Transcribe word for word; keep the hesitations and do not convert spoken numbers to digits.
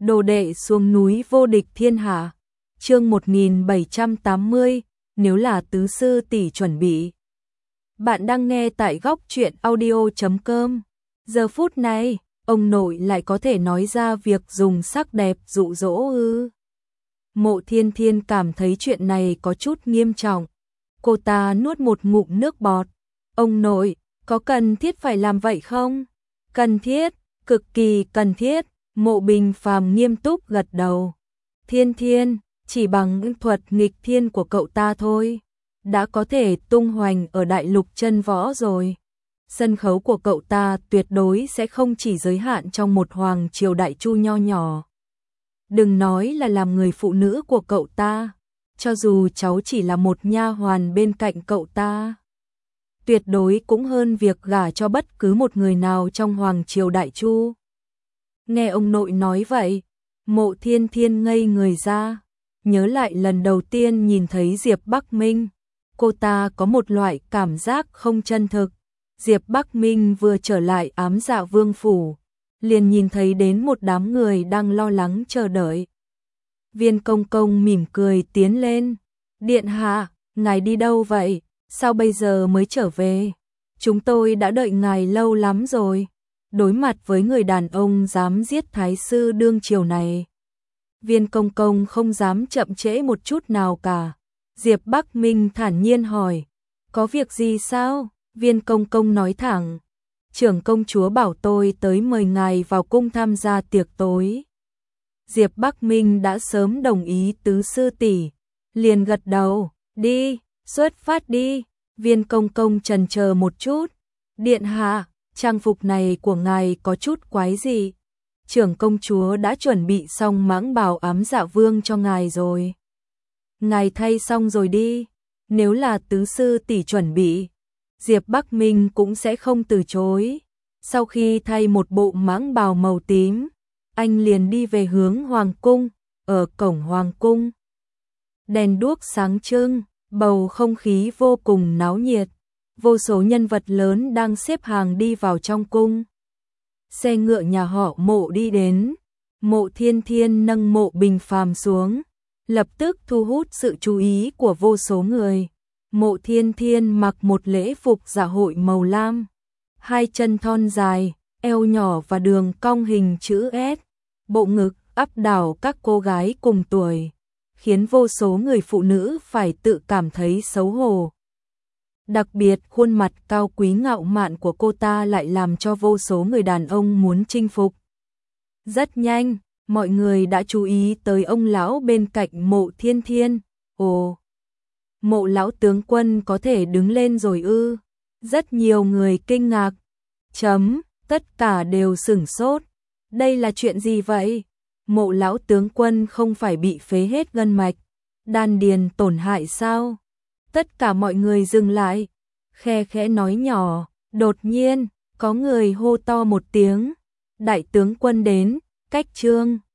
Đồ đệ xuống núi vô địch thiên hạ. Chương một nghìn bảy trăm tám mươi, nếu là tứ sư tỷ chuẩn bị. Bạn đang nghe tại góc truyện audio chấm com. Giờ phút này, ông nội lại có thể nói ra việc dùng sắc đẹp dụ dỗ ư? Mộ Thiên Thiên cảm thấy chuyện này có chút nghiêm trọng. Cô ta nuốt một ngụm nước bọt. Ông nội, có cần thiết phải làm vậy không? Cần thiết, cực kỳ cần thiết. Mộ Bình Phàm nghiêm túc gật đầu. Thiên Thiên, chỉ bằng thuật nghịch thiên của cậu ta thôi, đã có thể tung hoành ở đại lục chân võ rồi. Sân khấu của cậu ta tuyệt đối sẽ không chỉ giới hạn trong một hoàng triều đại chu nho nhỏ. Đừng nói là làm người phụ nữ của cậu ta, cho dù cháu chỉ là một nha hoàn bên cạnh cậu ta, tuyệt đối cũng hơn việc gả cho bất cứ một người nào trong hoàng triều đại chu. Nghe ông nội nói vậy, Mộ Thiên Thiên ngây người ra, nhớ lại lần đầu tiên nhìn thấy Diệp Bắc Minh, cô ta có một loại cảm giác không chân thực. Diệp Bắc Minh vừa trở lại Ám Dạ Vương phủ, liền nhìn thấy đến một đám người đang lo lắng chờ đợi. Viên Công Công mỉm cười tiến lên, "Điện hạ, ngài đi đâu vậy? Sao bây giờ mới trở về? Chúng tôi đã đợi ngài lâu lắm rồi." Đối mặt với người đàn ông dám giết thái sư đương triều này, Viên Công Công không dám chậm trễ một chút nào cả. Diệp Bắc Minh thản nhiên hỏi, "Có việc gì sao?" Viên Công Công nói thẳng, "Trưởng công chúa bảo tôi tới mời ngài vào cung tham gia tiệc tối." Diệp Bắc Minh đã sớm đồng ý tứ sư tỷ, liền gật đầu, "Đi, xuất phát đi." Viên Công Công chần chờ một chút, "Điện hạ, trang phục này của ngài có chút quái dị. Trưởng công chúa đã chuẩn bị xong mãng bào Ám Dạ Vương cho ngài rồi. Ngài thay xong rồi đi, nếu là tứ sư tỷ chuẩn bị, Diệp Bắc Minh cũng sẽ không từ chối." Sau khi thay một bộ mãng bào màu tím, anh liền đi về hướng hoàng cung. Ở cổng hoàng cung, đèn đuốc sáng trưng, bầu không khí vô cùng náo nhiệt. Vô số nhân vật lớn đang xếp hàng đi vào trong cung. Xe ngựa nhà họ Mộ đi đến, Mộ Thiên Thiên nâng Mộ Bình Phàm xuống, lập tức thu hút sự chú ý của vô số người. Mộ Thiên Thiên mặc một lễ phục dạ hội màu lam, hai chân thon dài, eo nhỏ và đường cong hình chữ S, bộ ngực áp đảo các cô gái cùng tuổi, khiến vô số người phụ nữ phải tự cảm thấy xấu hổ. Đặc biệt khuôn mặt cao quý ngạo mạn của cô ta lại làm cho vô số người đàn ông muốn chinh phục. Rất nhanh, mọi người đã chú ý tới ông lão bên cạnh Mộ Thiên Thiên. "Ồ, Mộ lão tướng quân có thể đứng lên rồi ư?" Rất nhiều người kinh ngạc. Chấm, tất cả đều sửng sốt. Đây là chuyện gì vậy? Mộ lão tướng quân không phải bị phế hết gân mạch, đan điền tổn hại sao? Tất cả mọi người dừng lại, khe khẽ nói nhỏ. Đột nhiên, có người hô to một tiếng, "Đại tướng quân đến." Cách Trương